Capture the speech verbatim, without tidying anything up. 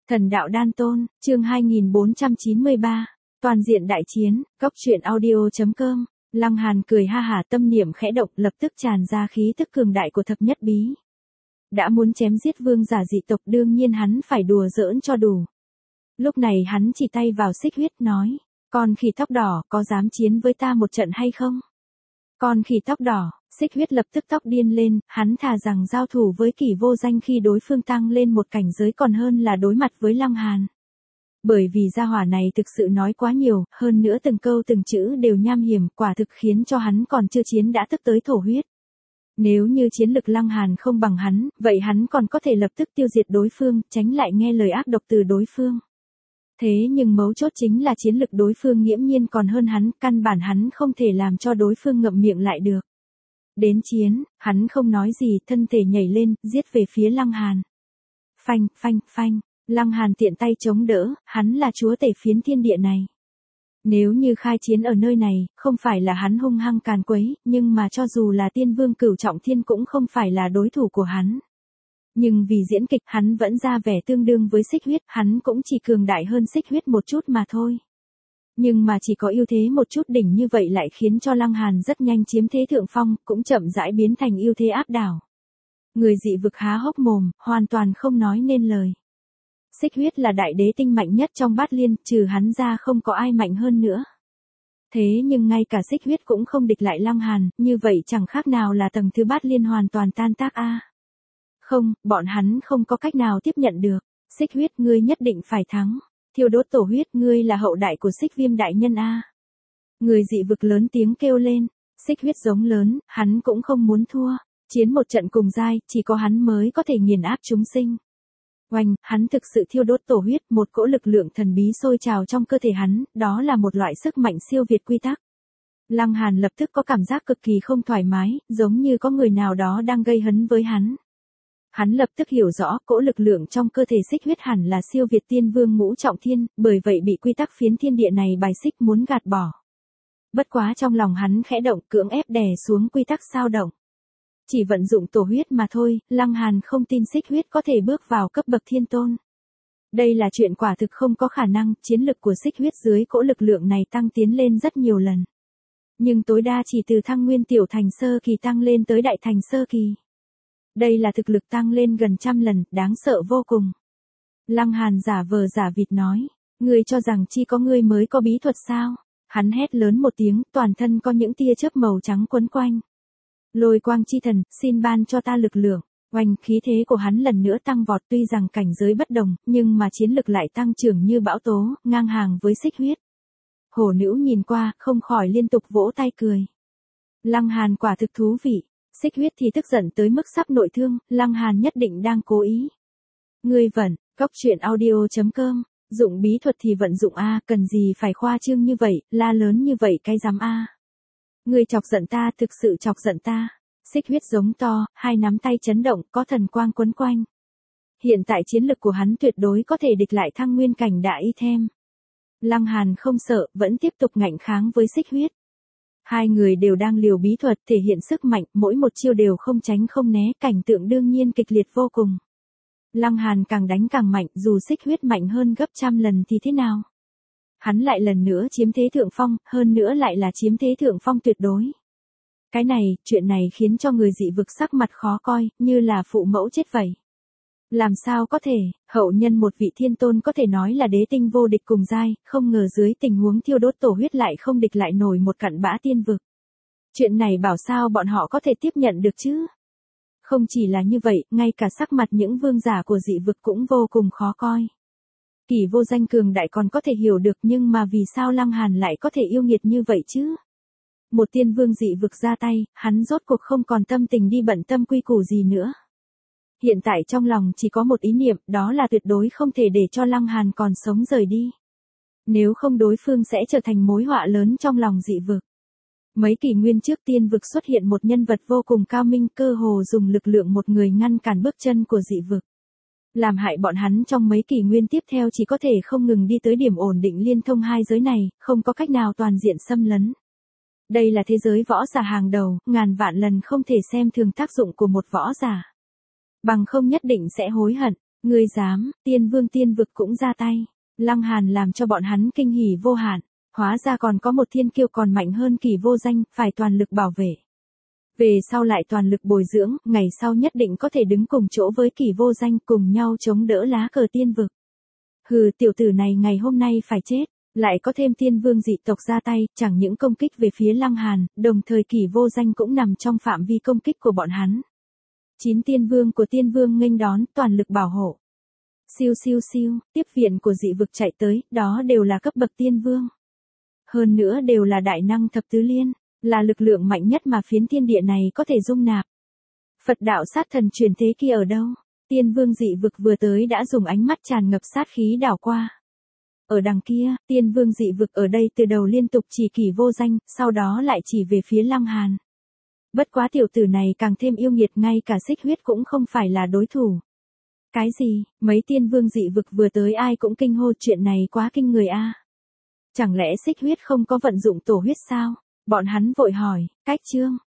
Thần đạo đan tôn, chương hai nghìn bốn trăm chín mươi ba, toàn diện đại chiến, cốc truyện audio chấm com. Lăng Hàn cười ha hả, tâm niệm khẽ động, lập tức tràn ra khí tức cường đại của thập nhất bí. Đã muốn chém giết vương giả dị tộc, đương nhiên hắn phải đùa giỡn cho đủ. Lúc này hắn chỉ tay vào Xích Huyết nói, con khỉ tóc đỏ, có dám chiến với ta một trận hay không? Con khỉ tóc đỏ, Xích Huyết lập tức tóc điên lên, hắn thà rằng giao thủ với Kỷ Vô Danh khi đối phương tăng lên một cảnh giới còn hơn là đối mặt với Lăng Hàn. Bởi vì gia hỏa này thực sự nói quá nhiều, hơn nữa từng câu từng chữ đều nham hiểm, quả thực khiến cho hắn còn chưa chiến đã tức tới thổ huyết. Nếu như chiến lực Lăng Hàn không bằng hắn, vậy hắn còn có thể lập tức tiêu diệt đối phương, tránh lại nghe lời ác độc từ đối phương. Thế nhưng mấu chốt chính là chiến lực đối phương nghiễm nhiên còn hơn hắn, căn bản hắn không thể làm cho đối phương ngậm miệng lại được. Đến chiến, hắn không nói gì, thân thể nhảy lên, giết về phía Lăng Hàn. Phanh, phanh, phanh, Lăng Hàn tiện tay chống đỡ, hắn là chúa tể phiến thiên địa này. Nếu như khai chiến ở nơi này, không phải là hắn hung hăng càn quấy, nhưng mà cho dù là tiên vương cửu trọng thiên cũng không phải là đối thủ của hắn. Nhưng vì diễn kịch hắn vẫn ra vẻ tương đương với Xích Huyết, hắn cũng chỉ cường đại hơn Xích Huyết một chút mà thôi. Nhưng mà chỉ có ưu thế một chút đỉnh như vậy lại khiến cho Lăng Hàn rất nhanh chiếm thế thượng phong, cũng chậm rãi biến thành ưu thế áp đảo. Người dị vực há hốc mồm, hoàn toàn không nói nên lời. Xích Huyết là đại đế tinh mạnh nhất trong bát liên, trừ hắn ra không có ai mạnh hơn nữa. Thế nhưng ngay cả Xích Huyết cũng không địch lại Lăng Hàn, như vậy chẳng khác nào là tầng thứ bát liên hoàn toàn tan tác a. Không, bọn hắn không có cách nào tiếp nhận được. Xích Huyết, ngươi nhất định phải thắng. Thiêu đốt tổ huyết, ngươi là hậu đại của Xích Viêm đại nhân a. Người dị vực lớn tiếng kêu lên. Xích Huyết giống lớn, hắn cũng không muốn thua. Chiến một trận cùng giai, chỉ có hắn mới có thể nghiền áp chúng sinh. Oanh, hắn thực sự thiêu đốt tổ huyết, một cỗ lực lượng thần bí sôi trào trong cơ thể hắn, đó là một loại sức mạnh siêu việt quy tắc. Lăng Hàn lập tức có cảm giác cực kỳ không thoải mái, giống như có người nào đó đang gây hấn với hắn. Hắn lập tức hiểu rõ, cỗ lực lượng trong cơ thể Xích Huyết hẳn là siêu việt tiên vương ngũ trọng thiên, bởi vậy bị quy tắc phiến thiên địa này bài xích muốn gạt bỏ. Bất quá trong lòng hắn khẽ động, cưỡng ép đè xuống quy tắc sao động. Chỉ vận dụng tổ huyết mà thôi, Lăng Hàn không tin Xích Huyết có thể bước vào cấp bậc thiên tôn. Đây là chuyện quả thực không có khả năng, chiến lực của Xích Huyết dưới cỗ lực lượng này tăng tiến lên rất nhiều lần. Nhưng tối đa chỉ từ thăng nguyên tiểu thành sơ kỳ tăng lên tới đại thành sơ kỳ. Đây là thực lực tăng lên gần trăm lần, đáng sợ vô cùng. Lăng Hàn giả vờ giả vịt nói, ngươi cho rằng chỉ có ngươi mới có bí thuật sao? Hắn hét lớn một tiếng, toàn thân có những tia chớp màu trắng quấn quanh. Lôi quang chi thần, xin ban cho ta lực lượng. Oanh, khí thế của hắn lần nữa tăng vọt, tuy rằng cảnh giới bất đồng, nhưng mà chiến lực lại tăng trưởng như bão tố, ngang hàng với Xích Huyết. Hổ Nữ nhìn qua, không khỏi liên tục vỗ tay cười. Lăng Hàn quả thực thú vị. Xích Huyết thì tức giận tới mức sắp nội thương, Lăng Hàn nhất định đang cố ý. Ngươi vận, cốc truyện audio chấm com, dụng bí thuật thì vận dụng a, cần gì phải khoa trương như vậy, la lớn như vậy cái dám a. Ngươi chọc giận ta, thực sự chọc giận ta. Xích Huyết giống to, hai nắm tay chấn động, có thần quang quấn quanh. Hiện tại chiến lực của hắn tuyệt đối có thể địch lại thăng nguyên cảnh đại y thêm. Lăng Hàn không sợ, vẫn tiếp tục ngạnh kháng với Xích Huyết. Hai người đều đang liều bí thuật, thể hiện sức mạnh, mỗi một chiêu đều không tránh không né, cảnh tượng đương nhiên kịch liệt vô cùng. Lăng Hàn càng đánh càng mạnh, dù Xích Huyết mạnh hơn gấp trăm lần thì thế nào? Hắn lại lần nữa chiếm thế thượng phong, hơn nữa lại là chiếm thế thượng phong tuyệt đối. Cái này, chuyện này khiến cho người dị vực sắc mặt khó coi, như là phụ mẫu chết vậy. Làm sao có thể, hậu nhân một vị thiên tôn có thể nói là đế tinh vô địch cùng giai, không ngờ dưới tình huống thiêu đốt tổ huyết lại không địch lại nổi một cặn bã tiên vực. Chuyện này bảo sao bọn họ có thể tiếp nhận được chứ? Không chỉ là như vậy, ngay cả sắc mặt những vương giả của dị vực cũng vô cùng khó coi. Kỷ Vô Danh cường đại còn có thể hiểu được, nhưng mà vì sao Lăng Hàn lại có thể yêu nghiệt như vậy chứ? Một tiên vương dị vực ra tay, hắn rốt cuộc không còn tâm tình đi bận tâm quy củ gì nữa. Hiện tại trong lòng chỉ có một ý niệm, đó là tuyệt đối không thể để cho Lăng Hàn còn sống rời đi. Nếu không đối phương sẽ trở thành mối họa lớn trong lòng dị vực. Mấy kỷ nguyên trước tiên vực xuất hiện một nhân vật vô cùng cao minh, cơ hồ dùng lực lượng một người ngăn cản bước chân của dị vực. Làm hại bọn hắn trong mấy kỷ nguyên tiếp theo chỉ có thể không ngừng đi tới điểm ổn định liên thông hai giới này, không có cách nào toàn diện xâm lấn. Đây là thế giới võ giả hàng đầu, ngàn vạn lần không thể xem thường tác dụng của một võ giả. Bằng không nhất định sẽ hối hận. Ngươi dám, tiên vương tiên vực cũng ra tay. Lăng Hàn làm cho bọn hắn kinh hỉ vô hạn, hóa ra còn có một thiên kiêu còn mạnh hơn Kỳ Vô Danh, phải toàn lực bảo vệ. Về sau lại toàn lực bồi dưỡng, ngày sau nhất định có thể đứng cùng chỗ với Kỳ Vô Danh cùng nhau chống đỡ lá cờ tiên vực. Hừ, tiểu tử này ngày hôm nay phải chết, lại có thêm tiên vương dị tộc ra tay, chẳng những công kích về phía Lăng Hàn, đồng thời Kỳ Vô Danh cũng nằm trong phạm vi công kích của bọn hắn. Chín tiên vương của tiên vương nghênh đón, toàn lực bảo hộ. Siêu siêu siêu, tiếp viện của dị vực chạy tới, đó đều là cấp bậc tiên vương. Hơn nữa đều là đại năng thập tứ liên, là lực lượng mạnh nhất mà phiến thiên địa này có thể dung nạp. Phật đạo sát thần truyền thế kia ở đâu? Tiên vương dị vực vừa tới đã dùng ánh mắt tràn ngập sát khí đảo qua. Ở đằng kia, tiên vương dị vực ở đây từ đầu liên tục chỉ Kỳ Vô Danh, sau đó lại chỉ về phía Lăng Hàn. Bất quá tiểu tử này càng thêm yêu nghiệt, ngay cả Xích Huyết cũng không phải là đối thủ. Cái gì, mấy tiên vương dị vực vừa tới ai cũng kinh hô, chuyện này quá kinh người a. Chẳng lẽ Xích Huyết không có vận dụng tổ huyết sao? Bọn hắn vội hỏi, cách chương.